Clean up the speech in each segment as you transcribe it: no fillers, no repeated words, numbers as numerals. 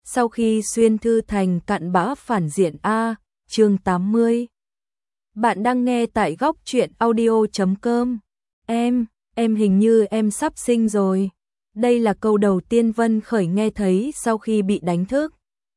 Sau khi xuyên thư thành cặn bã phản diện A, chương 80. Bạn đang nghe tại góc truyện audio.com. Em hình như em sắp sinh rồi. Đây là câu đầu tiên Vân Khởi nghe thấy sau khi bị đánh thức.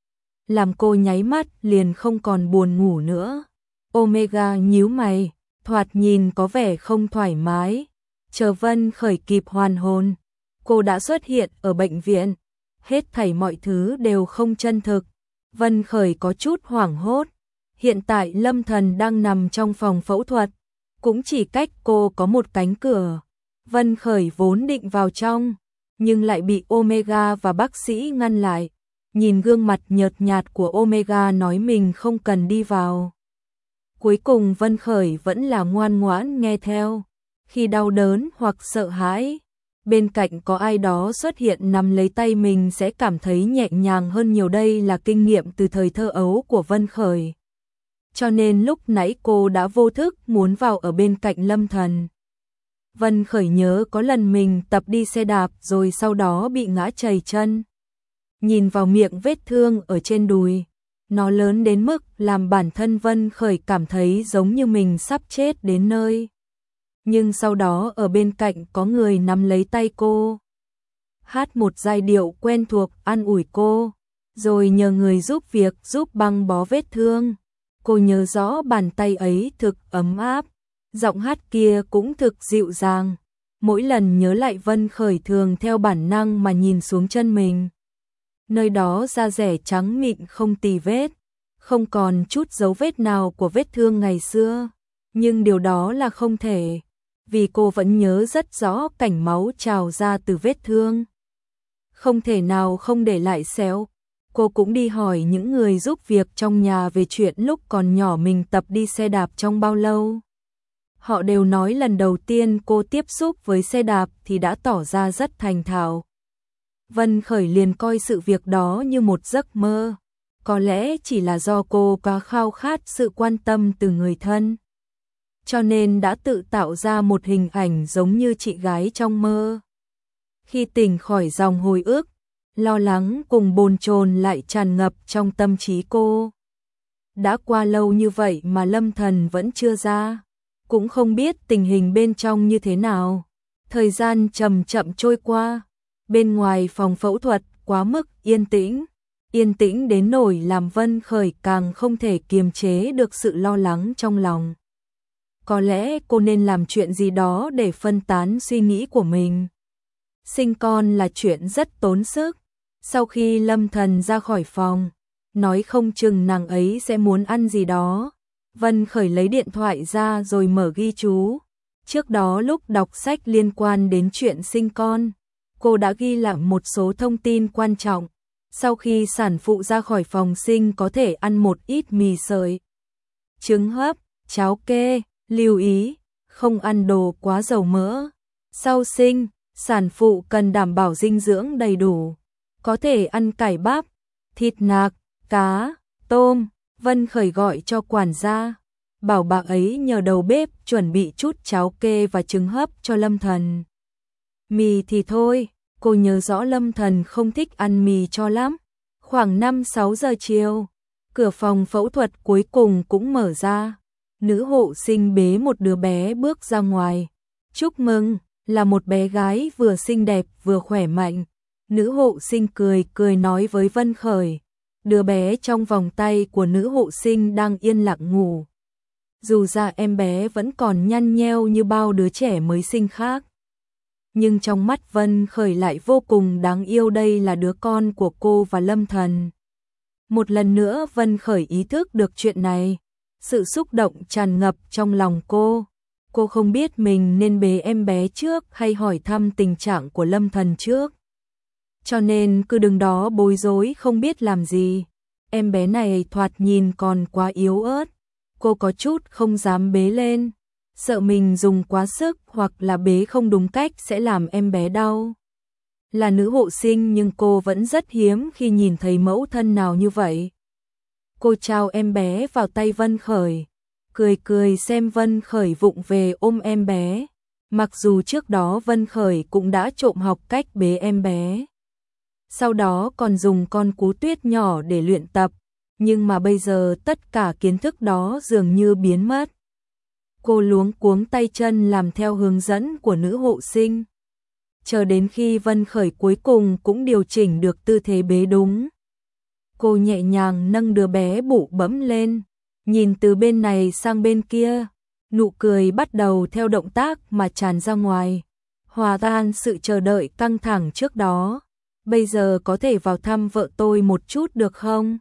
Làm cô nháy mắt liền không còn buồn ngủ nữa. Omega nhíu mày, thoạt nhìn có vẻ không thoải mái. Chờ Vân Khởi kịp hoàn hồn, cô đã xuất hiện ở bệnh viện. Hết thảy mọi thứ đều không chân thực. Vân Khởi có chút hoảng hốt. Hiện tại Lâm Thần đang nằm trong phòng phẫu thuật, cũng chỉ cách cô có một cánh cửa. Vân Khởi vốn định vào trong, nhưng lại bị Omega và bác sĩ ngăn lại. Nhìn gương mặt nhợt nhạt của Omega nói mình không cần đi vào. Cuối cùng Vân Khởi vẫn là ngoan ngoãn nghe theo. Khi đau đớn hoặc sợ hãi, bên cạnh có ai đó xuất hiện nắm lấy tay mình sẽ cảm thấy nhẹ nhàng hơn nhiều. Đây là kinh nghiệm từ thời thơ ấu của Vân Khởi. Cho nên lúc nãy cô đã vô thức muốn vào ở bên cạnh Lâm Thần. Vân Khởi nhớ có lần mình tập đi xe đạp rồi sau đó bị ngã trầy chân. Nhìn vào miệng vết thương ở trên đùi, nó lớn đến mức làm bản thân Vân Khởi cảm thấy giống như mình sắp chết đến nơi. Nhưng sau đó ở bên cạnh có người nắm lấy tay cô, hát một giai điệu quen thuộc an ủi cô, rồi nhờ người giúp việc giúp băng bó vết thương. Cô nhớ rõ bàn tay ấy thực ấm áp, giọng hát kia cũng thực dịu dàng. Mỗi lần nhớ lại Vân Khởi thường theo bản năng mà nhìn xuống chân mình. Nơi đó da rẻ trắng mịn không tì vết, không còn chút dấu vết nào của vết thương ngày xưa. Nhưng điều đó là không thể, vì cô vẫn nhớ rất rõ cảnh máu trào ra từ vết thương. Không thể nào không để lại sẹo. Cô cũng đi hỏi những người giúp việc trong nhà về chuyện lúc còn nhỏ mình tập đi xe đạp trong bao lâu. Họ đều nói lần đầu tiên cô tiếp xúc với xe đạp thì đã tỏ ra rất thành thạo. Vân Khởi liền coi sự việc đó như một giấc mơ. Có lẽ chỉ là do cô có khao khát sự quan tâm từ người thân, cho nên đã tự tạo ra một hình ảnh giống như chị gái trong mơ. Khi tỉnh khỏi dòng hồi ức, lo lắng cùng bồn chồn lại tràn ngập trong tâm trí cô. Đã qua lâu như vậy mà Lâm Thần vẫn chưa ra, cũng không biết tình hình bên trong như thế nào. Thời gian chậm chậm trôi qua, bên ngoài phòng phẫu thuật quá mức yên tĩnh đến nỗi làm Vân Khởi càng không thể kiềm chế được sự lo lắng trong lòng. Có lẽ cô nên làm chuyện gì đó để phân tán suy nghĩ của mình. Sinh con là chuyện rất tốn sức. Sau khi Lâm Thần ra khỏi phòng, nói không chừng nàng ấy sẽ muốn ăn gì đó. Vân Khởi lấy điện thoại ra rồi mở ghi chú. Trước đó lúc đọc sách liên quan đến chuyện sinh con, cô đã ghi lại một số thông tin quan trọng. Sau khi sản phụ ra khỏi phòng sinh có thể ăn một ít mì sợi, trứng hấp, cháo kê, lưu ý, không ăn đồ quá dầu mỡ. Sau sinh, sản phụ cần đảm bảo dinh dưỡng đầy đủ. Có thể ăn cải bắp, thịt nạc, cá, tôm. Vân Khởi gọi cho quản gia, bảo bà ấy nhờ đầu bếp chuẩn bị chút cháo kê và trứng hấp cho Lâm Thần. Mì thì thôi, cô nhớ rõ Lâm Thần không thích ăn mì cho lắm. Khoảng 5-6 giờ chiều, cửa phòng phẫu thuật cuối cùng cũng mở ra. Nữ hộ sinh bế một đứa bé bước ra ngoài. Chúc mừng, là một bé gái vừa xinh đẹp vừa khỏe mạnh. Nữ hộ sinh cười nói với Vân Khởi. Đứa bé trong vòng tay của nữ hộ sinh đang yên lặng ngủ. Dù ra em bé vẫn còn nhăn nheo như bao đứa trẻ mới sinh khác, nhưng trong mắt Vân Khởi lại vô cùng đáng yêu. Đây là đứa con của cô và Lâm Thần. Một lần nữa Vân Khởi ý thức được chuyện này. Sự xúc động tràn ngập trong lòng cô. Cô không biết mình nên bế em bé trước hay hỏi thăm tình trạng của Lâm Thần trước, cho nên cứ đứng đó bối rối không biết làm gì. Em bé này thoạt nhìn còn quá yếu ớt. Cô có chút không dám bế lên, sợ mình dùng quá sức hoặc là bế không đúng cách sẽ làm em bé đau. Là nữ hộ sinh nhưng cô vẫn rất hiếm khi nhìn thấy mẫu thân nào như vậy. Cô trao em bé vào tay Vân Khởi, cười xem Vân Khởi vụng về ôm em bé. Mặc dù trước đó Vân Khởi cũng đã trộm học cách bế em bé. sau đó còn dùng con cú tuyết nhỏ để luyện tập, nhưng mà bây giờ tất cả kiến thức đó dường như biến mất. Cô luống cuống tay chân làm theo hướng dẫn của nữ hộ sinh. Chờ đến khi Vân Khởi cuối cùng cũng điều chỉnh được tư thế bế đúng. Cô nhẹ nhàng nâng đứa bé bụ bẫm lên, nhìn từ bên này sang bên kia, nụ cười bắt đầu theo động tác mà tràn ra ngoài, hòa tan sự chờ đợi căng thẳng trước đó. Bây giờ có thể vào thăm vợ tôi một chút được không?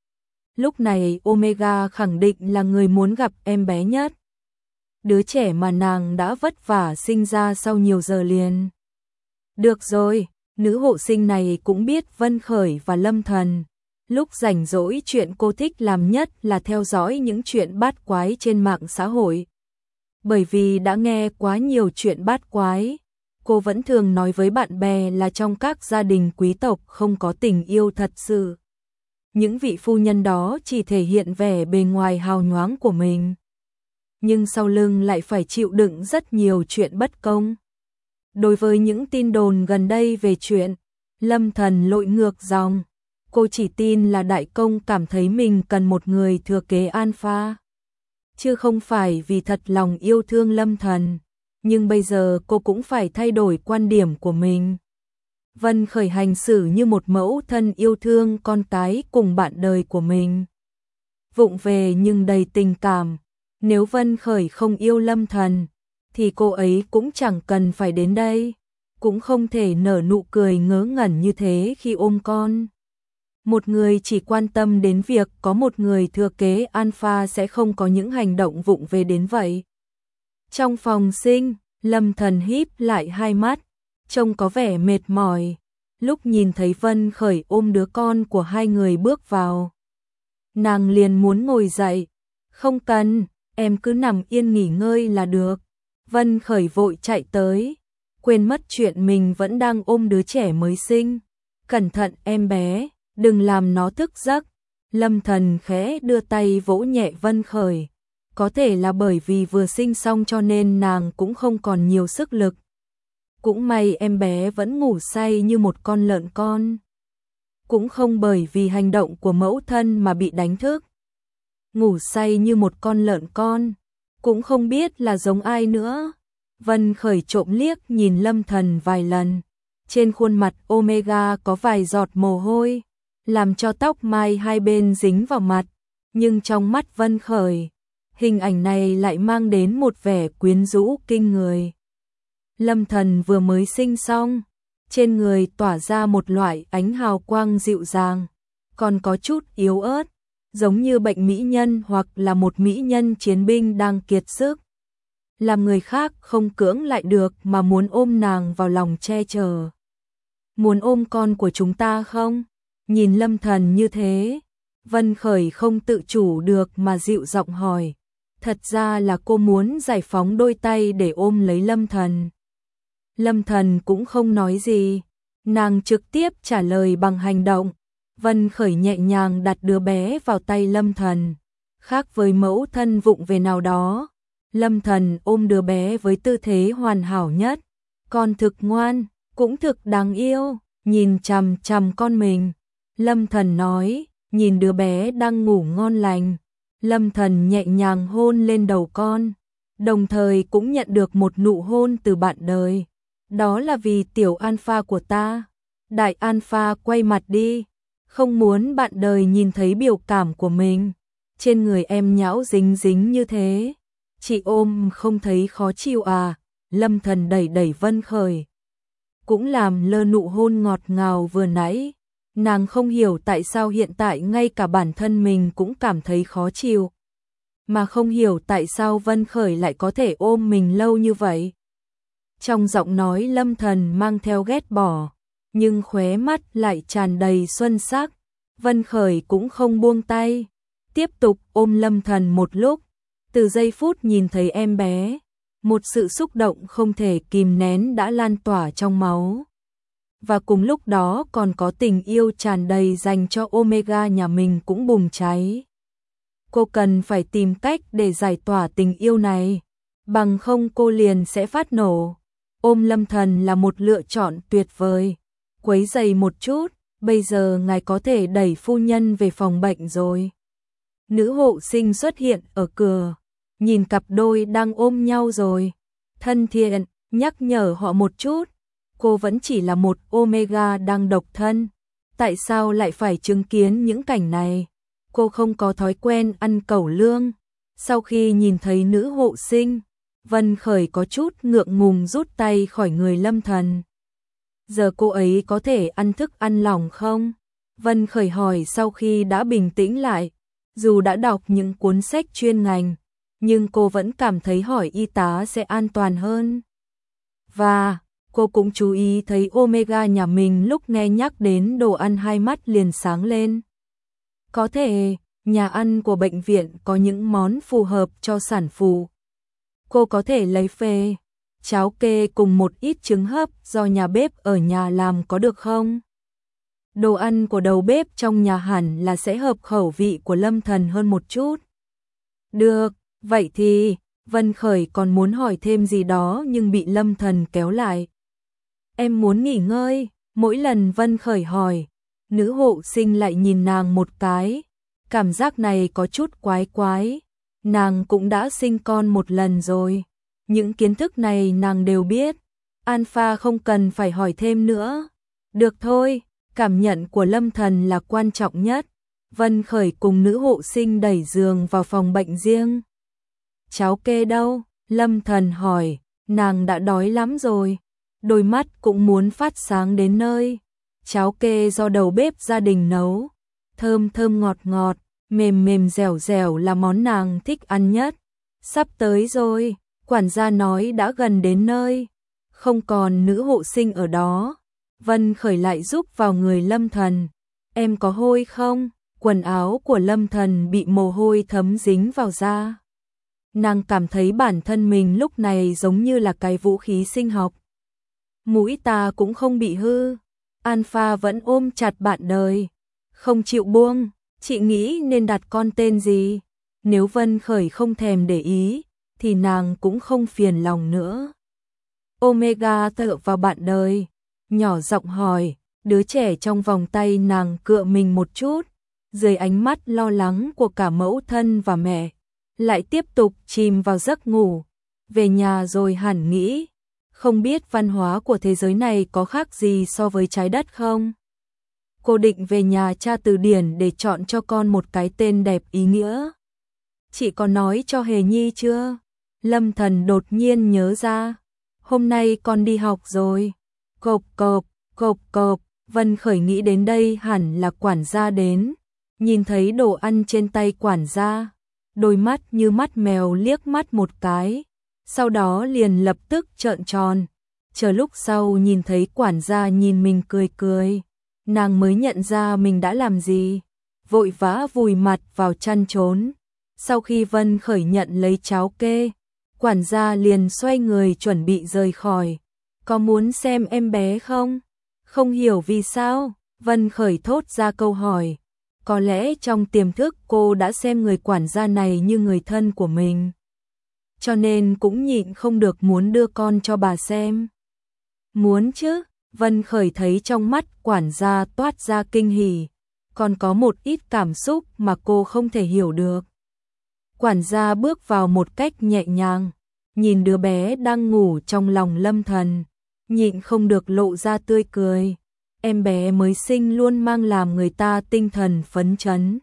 Lúc này Omega khẳng định là người muốn gặp em bé nhất. Đứa trẻ mà nàng đã vất vả sinh ra sau nhiều giờ liền. Được rồi, nữ hộ sinh này cũng biết Vân Khởi và Lâm Thần. Lúc rảnh rỗi chuyện cô thích làm nhất là theo dõi những chuyện bát quái trên mạng xã hội. Bởi vì đã nghe quá nhiều chuyện bát quái, cô vẫn thường nói với bạn bè là trong các gia đình quý tộc không có tình yêu thật sự. Những vị phu nhân đó chỉ thể hiện vẻ bề ngoài hào nhoáng của mình, nhưng sau lưng lại phải chịu đựng rất nhiều chuyện bất công. Đối với những tin đồn gần đây về chuyện Lâm Thần lội ngược dòng, cô chỉ tin là đại công cảm thấy mình cần một người thừa kế alpha, chứ không phải vì thật lòng yêu thương Lâm Thần. Nhưng bây giờ cô cũng phải thay đổi quan điểm của mình. Vân Khởi hành xử như một mẫu thân yêu thương con cái cùng bạn đời của mình. Vụng về nhưng đầy tình cảm. Nếu Vân Khởi không yêu Lâm Thần, thì cô ấy cũng chẳng cần phải đến đây, cũng không thể nở nụ cười ngớ ngẩn như thế khi ôm con. Một người chỉ quan tâm đến việc có một người thừa kế alpha sẽ không có những hành động vụng về đến vậy. Trong phòng sinh, Lâm Thần híp lại hai mắt, trông có vẻ mệt mỏi. Lúc nhìn thấy Vân Khởi ôm đứa con của hai người bước vào, nàng liền muốn ngồi dậy. Không cần, em cứ nằm yên nghỉ ngơi là được. Vân Khởi vội chạy tới, quên mất chuyện mình vẫn đang ôm đứa trẻ mới sinh. Cẩn thận em bé, đừng làm nó thức giấc. Lâm Thần khẽ đưa tay vỗ nhẹ Vân Khởi. Có thể là bởi vì vừa sinh xong cho nên nàng cũng không còn nhiều sức lực. Cũng may em bé vẫn ngủ say như một con lợn con. Cũng không bởi vì hành động của mẫu thân mà bị đánh thức. Ngủ say như một con lợn con, cũng không biết là giống ai nữa. Vân Khởi trộm liếc nhìn Lâm Thần vài lần. Trên khuôn mặt Omega có vài giọt mồ hôi, làm cho tóc mai hai bên dính vào mặt. Nhưng trong mắt Vân Khởi, hình ảnh này lại mang đến một vẻ quyến rũ kinh người. Lâm Thần vừa mới sinh xong, trên người tỏa ra một loại ánh hào quang dịu dàng, còn có chút yếu ớt, giống như bệnh mỹ nhân hoặc là một mỹ nhân chiến binh đang kiệt sức. Làm người khác không cưỡng lại được mà muốn ôm nàng vào lòng che chở. Muốn ôm con của chúng ta không? Nhìn Lâm Thần như thế, Vân Khởi không tự chủ được mà dịu giọng hỏi. Thật ra là cô muốn giải phóng đôi tay để ôm lấy Lâm Thần. Lâm Thần cũng không nói gì, nàng trực tiếp trả lời bằng hành động. Vân Khởi nhẹ nhàng đặt đứa bé vào tay Lâm Thần. Khác với mẫu thân vụng về nào đó, Lâm Thần ôm đứa bé với tư thế hoàn hảo nhất. Con thực ngoan, cũng thực đáng yêu, nhìn chằm chằm con mình. Lâm Thần nói, nhìn đứa bé đang ngủ ngon lành. Lâm Thần nhẹ nhàng hôn lên đầu con, đồng thời cũng nhận được một nụ hôn từ bạn đời. Đó là vì tiểu alpha của ta. Đại alpha quay mặt đi, không muốn bạn đời nhìn thấy biểu cảm của mình. Trên người em nhão dính dính như thế, chị ôm không thấy khó chịu à? Lâm Thần đẩy đẩy Vân Khởi, cũng làm lơ nụ hôn ngọt ngào vừa nãy. Nàng không hiểu tại sao hiện tại ngay cả bản thân mình cũng cảm thấy khó chịu, mà không hiểu tại sao Vân Khởi lại có thể ôm mình lâu như vậy. Trong giọng nói Lâm Thần mang theo ghét bỏ, nhưng khóe mắt lại tràn đầy xuân sắc. Vân Khởi cũng không buông tay, tiếp tục ôm Lâm Thần một lúc. Từ giây phút nhìn thấy em bé, một sự xúc động không thể kìm nén đã lan tỏa trong máu. Và cùng lúc đó còn có tình yêu tràn đầy dành cho Omega nhà mình cũng bùng cháy. Cô cần phải tìm cách để giải tỏa tình yêu này, bằng không cô liền sẽ phát nổ. Ôm Lâm Thần là một lựa chọn tuyệt vời. Quấy giày một chút, bây giờ ngài có thể đẩy phu nhân về phòng bệnh rồi. Nữ hộ sinh xuất hiện ở cửa, nhìn cặp đôi đang ôm nhau rồi. Thân thiện, nhắc nhở họ một chút, cô vẫn chỉ là một Omega đang độc thân. Tại sao lại phải chứng kiến những cảnh này? Cô không có thói quen ăn cẩu lương. Sau khi nhìn thấy nữ hộ sinh, Vân Khởi có chút ngượng ngùng rút tay khỏi người Lâm Thần. Giờ cô ấy có thể ăn thức ăn lỏng không? Vân Khởi hỏi sau khi đã bình tĩnh lại. Dù đã đọc những cuốn sách chuyên ngành, nhưng cô vẫn cảm thấy hỏi y tá sẽ an toàn hơn. Và cô cũng chú ý thấy Omega nhà mình lúc nghe nhắc đến đồ ăn hai mắt liền sáng lên. Có thể, nhà ăn của bệnh viện có những món phù hợp cho sản phụ. Cô có thể lấy phê, cháo kê cùng một ít trứng hấp do nhà bếp ở nhà làm có được không? Đồ ăn của đầu bếp trong nhà hẳn là sẽ hợp khẩu vị của Lâm Thần hơn một chút. Được, vậy thì, Vân Khởi còn muốn hỏi thêm gì đó nhưng bị Lâm Thần kéo lại. Em muốn nghỉ ngơi, mỗi lần Vân Khởi hỏi, nữ hộ sinh lại nhìn nàng một cái. Cảm giác này có chút quái quái. Nàng cũng đã sinh con một lần rồi. Những kiến thức này nàng đều biết. Alpha không cần phải hỏi thêm nữa. Được thôi, cảm nhận của Lâm Thần là quan trọng nhất. Vân Khởi cùng nữ hộ sinh đẩy giường vào phòng bệnh riêng. Cháu kê đâu? Lâm Thần hỏi, nàng đã đói lắm rồi. Đôi mắt cũng muốn phát sáng đến nơi. Cháo kê do đầu bếp gia đình nấu. Thơm thơm ngọt ngọt, mềm mềm dẻo dẻo là món nàng thích ăn nhất. Sắp tới rồi, quản gia nói đã gần đến nơi. Không còn nữ hộ sinh ở đó. Vân Khởi lại giúp vào người Lâm Thần. Em có hôi không? Quần áo của Lâm Thần bị mồ hôi thấm dính vào da. Nàng cảm thấy bản thân mình lúc này giống như là cái vũ khí sinh học. Mũi ta cũng không bị hư. Alpha vẫn ôm chặt bạn đời, không chịu buông. Chị nghĩ nên đặt con tên gì? Nếu Vân Khởi không thèm để ý, thì nàng cũng không phiền lòng nữa. Omega tựa vào bạn đời, nhỏ giọng hỏi, đứa trẻ trong vòng tay nàng cựa mình một chút, dưới ánh mắt lo lắng của cả mẫu thân và mẹ, lại tiếp tục chìm vào giấc ngủ. Về nhà rồi hẳn nghĩ, không biết văn hóa của thế giới này có khác gì so với trái đất không? Cô định về nhà tra từ điển để chọn cho con một cái tên đẹp ý nghĩa. Chị có nói cho Hề Nhi chưa? Lâm Thần đột nhiên nhớ ra. Hôm nay con đi học rồi. Cộp cộp, cộp cộp. Vân Khởi nghĩ đến đây hẳn là quản gia đến. Nhìn thấy đồ ăn trên tay quản gia, đôi mắt như mắt mèo liếc mắt một cái. Sau đó liền lập tức trợn tròn. Chờ lúc sau nhìn thấy quản gia nhìn mình cười cười, nàng mới nhận ra mình đã làm gì. Vội vã vùi mặt vào chăn trốn. Sau khi Vân Khởi nhận lấy cháo kê, quản gia liền xoay người chuẩn bị rời khỏi. Có muốn xem em bé không? Không hiểu vì sao, Vân Khởi thốt ra câu hỏi. Có lẽ trong tiềm thức cô đã xem người quản gia này như người thân của mình, cho nên cũng nhịn không được muốn đưa con cho bà xem. Muốn chứ, Vân Khởi thấy trong mắt quản gia toát ra kinh hỉ, còn có một ít cảm xúc mà cô không thể hiểu được. Quản gia bước vào một cách nhẹ nhàng, nhìn đứa bé đang ngủ trong lòng Lâm Thần, nhịn không được lộ ra tươi cười. Em bé mới sinh luôn mang làm người ta tinh thần phấn chấn.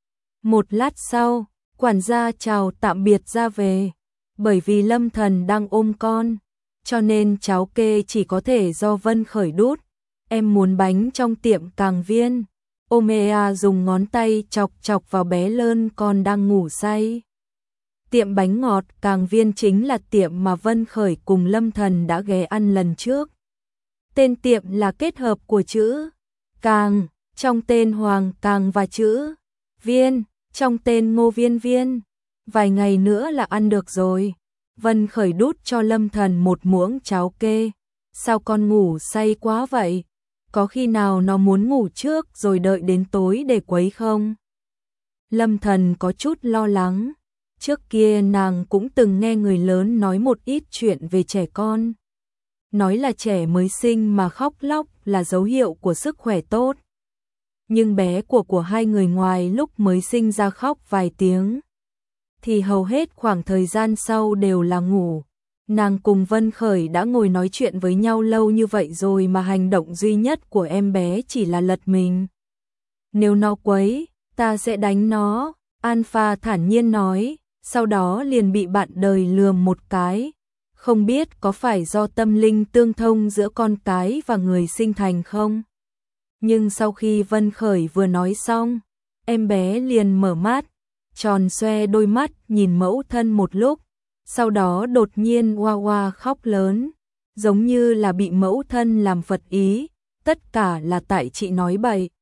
Một lát sau, quản gia chào tạm biệt ra về. Bởi vì Lâm Thần đang ôm con, cho nên cháo kê chỉ có thể do Vân Khởi đút. Em muốn bánh trong tiệm Càng Viên. Omea dùng ngón tay chọc chọc vào bé lơn con đang ngủ say. Tiệm bánh ngọt Càng Viên chính là tiệm mà Vân Khởi cùng Lâm Thần đã ghé ăn lần trước. Tên tiệm là kết hợp của chữ Càng trong tên Hoàng Càng và chữ Viên trong tên Ngô Viên Viên. Vài ngày nữa là ăn được rồi. Vân Khởi đút cho Lâm Thần một muỗng cháo kê. Sao con ngủ say quá vậy? Có khi nào nó muốn ngủ trước rồi đợi đến tối để quấy không? Lâm Thần có chút lo lắng. Trước kia nàng cũng từng nghe người lớn nói một ít chuyện về trẻ con. Nói là trẻ mới sinh mà khóc lóc là dấu hiệu của sức khỏe tốt. nhưng bé của hai người ngoài lúc mới sinh ra khóc vài tiếng, thì hầu hết khoảng thời gian sau đều là ngủ. Nàng cùng Vân Khởi đã ngồi nói chuyện với nhau lâu như vậy rồi mà hành động duy nhất của em bé chỉ là lật mình. Nếu nó quấy, ta sẽ đánh nó, Alpha thản nhiên nói, sau đó liền bị bạn đời lườm một cái. Không biết có phải do tâm linh tương thông giữa con cái và người sinh thành không? Nhưng sau khi Vân Khởi vừa nói xong, em bé liền mở mắt, tròn xoe đôi mắt nhìn mẫu thân một lúc, sau đó đột nhiên oa oa khóc lớn, giống như là bị mẫu thân làm phật ý, tất cả là tại chị nói bậy.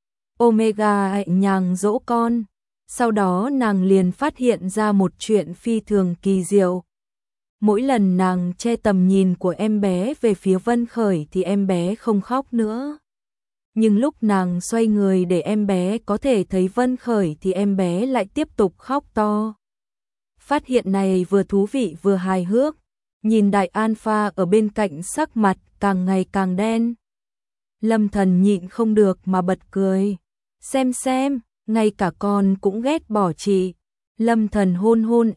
Omega nhẹ nhàng dỗ con, sau đó nàng liền phát hiện ra một chuyện phi thường kỳ diệu. Mỗi lần nàng che tầm nhìn của em bé về phía Vân Khởi thì em bé không khóc nữa. Nhưng lúc nàng xoay người để em bé có thể thấy Vân Khởi thì em bé lại tiếp tục khóc to. Phát hiện này vừa thú vị vừa hài hước, nhìn đại Alpha ở bên cạnh sắc mặt càng ngày càng đen. Lâm Thần nhịn không được mà bật cười. Xem, ngay cả con cũng ghét bỏ chị. Lâm Thần hôn hôn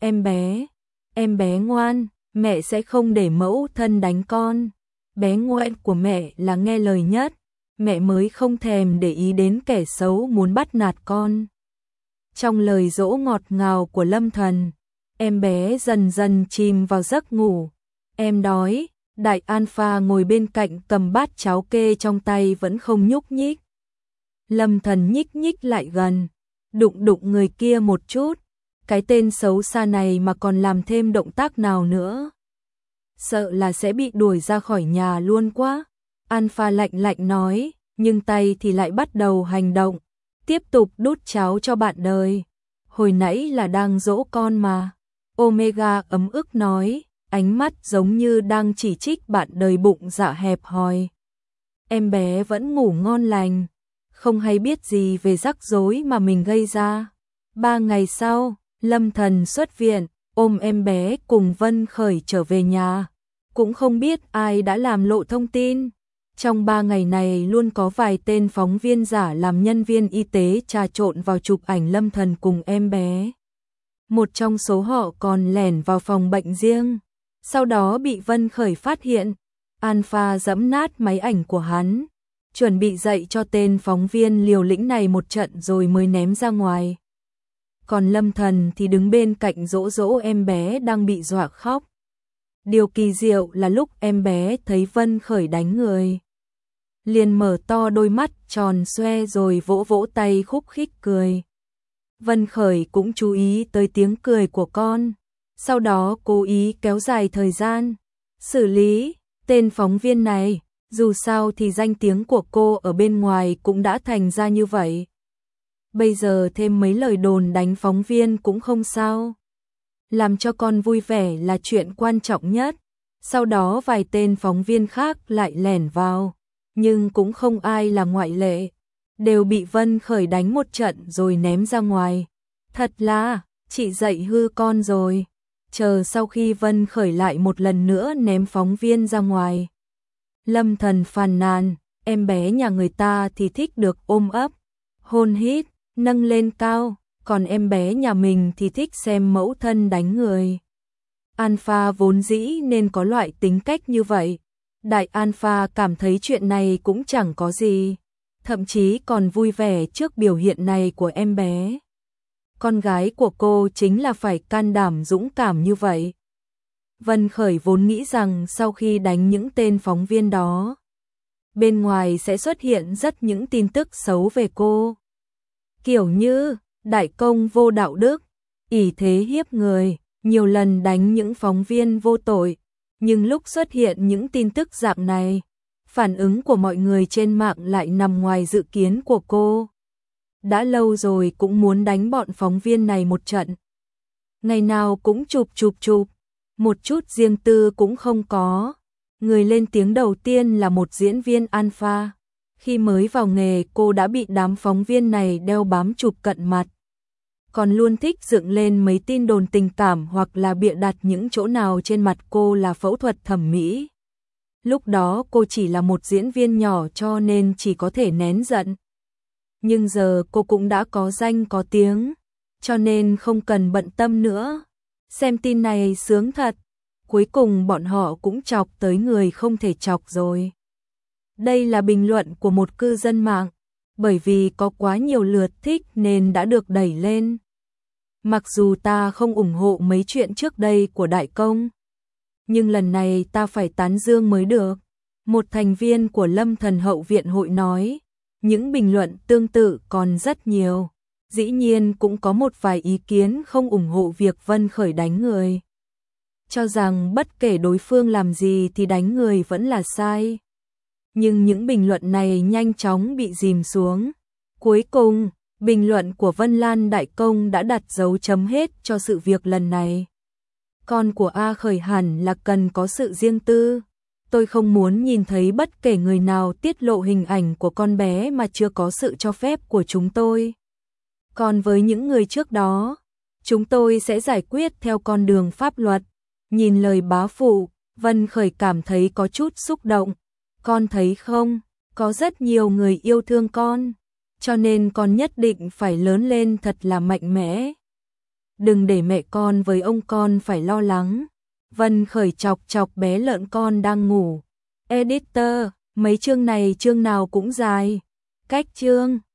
em bé ngoan, mẹ sẽ không để mẫu thân đánh con. Bé ngoan của mẹ là nghe lời nhất, mẹ mới không thèm để ý đến kẻ xấu muốn bắt nạt con. Trong lời dỗ ngọt ngào của Lâm Thần, em bé dần dần chìm vào giấc ngủ. Em đói, đại Alpha ngồi bên cạnh cầm bát cháo kê trong tay vẫn không nhúc nhích. Lâm Thần nhích nhích lại gần, đụng người kia một chút, cái tên xấu xa này mà còn làm thêm động tác nào nữa. Sợ là sẽ bị đuổi ra khỏi nhà luôn quá. Alpha lạnh nói, nhưng tay thì lại bắt đầu hành động, tiếp tục đút cháo cho bạn đời. Hồi nãy là đang dỗ con mà. Omega ấm ức nói, ánh mắt giống như đang chỉ trích bạn đời bụng dạ hẹp hòi. Em bé vẫn ngủ ngon lành, không hay biết gì về rắc rối mà mình gây ra. 3 ngày sau, Lâm Thần xuất viện, ôm em bé cùng Vân Khởi trở về nhà. Cũng không biết ai đã làm lộ thông tin. Trong 3 ngày này luôn có vài tên phóng viên giả làm nhân viên y tế trà trộn vào chụp ảnh Lâm Thần cùng em bé. Một trong số họ còn lẻn vào phòng bệnh riêng, sau đó bị Vân Khởi phát hiện. Alpha giẫm nát máy ảnh của hắn, chuẩn bị dạy cho tên phóng viên liều lĩnh này một trận rồi mới ném ra ngoài. Còn Lâm Thần thì đứng bên cạnh dỗ em bé đang bị dọa khóc. Điều kỳ diệu là lúc em bé thấy Vân Khởi đánh người, liền mở to đôi mắt tròn xoe rồi vỗ tay khúc khích cười. Vân Khởi cũng chú ý tới tiếng cười của con, sau đó cố ý kéo dài thời gian xử lý tên phóng viên này. Dù sao thì danh tiếng của cô ở bên ngoài cũng đã thành ra như vậy. Bây giờ thêm mấy lời đồn đánh phóng viên cũng không sao. Làm cho con vui vẻ là chuyện quan trọng nhất. Sau đó vài tên phóng viên khác lại lẻn vào, nhưng cũng không ai là ngoại lệ. Đều bị Vân Khởi đánh một trận rồi ném ra ngoài. Thật là, chị dạy hư con rồi. Chờ sau khi Vân Khởi lại một lần nữa ném phóng viên ra ngoài. Lâm Thần phàn nàn, em bé nhà người ta thì thích được ôm ấp, hôn hít, nâng lên cao, còn em bé nhà mình thì thích xem mẫu thân đánh người. Alpha vốn dĩ nên có loại tính cách như vậy. Đại Alpha cảm thấy chuyện này cũng chẳng có gì, thậm chí còn vui vẻ trước biểu hiện này của em bé. Con gái của cô chính là phải can đảm dũng cảm như vậy. Vân Khởi vốn nghĩ rằng sau khi đánh những tên phóng viên đó, bên ngoài sẽ xuất hiện rất những tin tức xấu về cô. Kiểu như, đại công vô đạo đức, ỷ thế hiếp người, nhiều lần đánh những phóng viên vô tội. Nhưng lúc xuất hiện những tin tức dạng này, phản ứng của mọi người trên mạng lại nằm ngoài dự kiến của cô. Đã lâu rồi cũng muốn đánh bọn phóng viên này một trận. Ngày nào cũng chụp, một chút riêng tư cũng không có. Người lên tiếng đầu tiên là một diễn viên Alpha. Khi mới vào nghề cô đã bị đám phóng viên này đeo bám chụp cận mặt. Còn luôn thích dựng lên mấy tin đồn tình cảm hoặc là bịa đặt những chỗ nào trên mặt cô là phẫu thuật thẩm mỹ. Lúc đó cô chỉ là một diễn viên nhỏ cho nên chỉ có thể nén giận. Nhưng giờ cô cũng đã có danh có tiếng, cho nên không cần bận tâm nữa. Xem tin này sướng thật, cuối cùng bọn họ cũng chọc tới người không thể chọc rồi. Đây là bình luận của một cư dân mạng, bởi vì có quá nhiều lượt thích nên đã được đẩy lên. Mặc dù ta không ủng hộ mấy chuyện trước đây của Đại Công, nhưng lần này ta phải tán dương mới được. Một thành viên của Lâm Thần Hậu Viện Hội nói, những bình luận tương tự còn rất nhiều. Dĩ nhiên cũng có một vài ý kiến không ủng hộ việc Vân Khởi đánh người. Cho rằng bất kể đối phương làm gì thì đánh người vẫn là sai. Nhưng những bình luận này nhanh chóng bị dìm xuống. Cuối cùng, bình luận của Vân Lan Đại Công đã đặt dấu chấm hết cho sự việc lần này. Con của A Khởi hẳn là cần có sự riêng tư. Tôi không muốn nhìn thấy bất kể người nào tiết lộ hình ảnh của con bé mà chưa có sự cho phép của chúng tôi. Còn với những người trước đó, chúng tôi sẽ giải quyết theo con đường pháp luật. Nhìn lời bá phụ, Vân Khởi cảm thấy có chút xúc động. Con thấy không, có rất nhiều người yêu thương con, cho nên con nhất định phải lớn lên thật là mạnh mẽ. Đừng để mẹ con với ông con phải lo lắng. Vân Khởi chọc chọc bé lợn con đang ngủ. Editor, mấy chương này chương nào cũng dài. Cách chương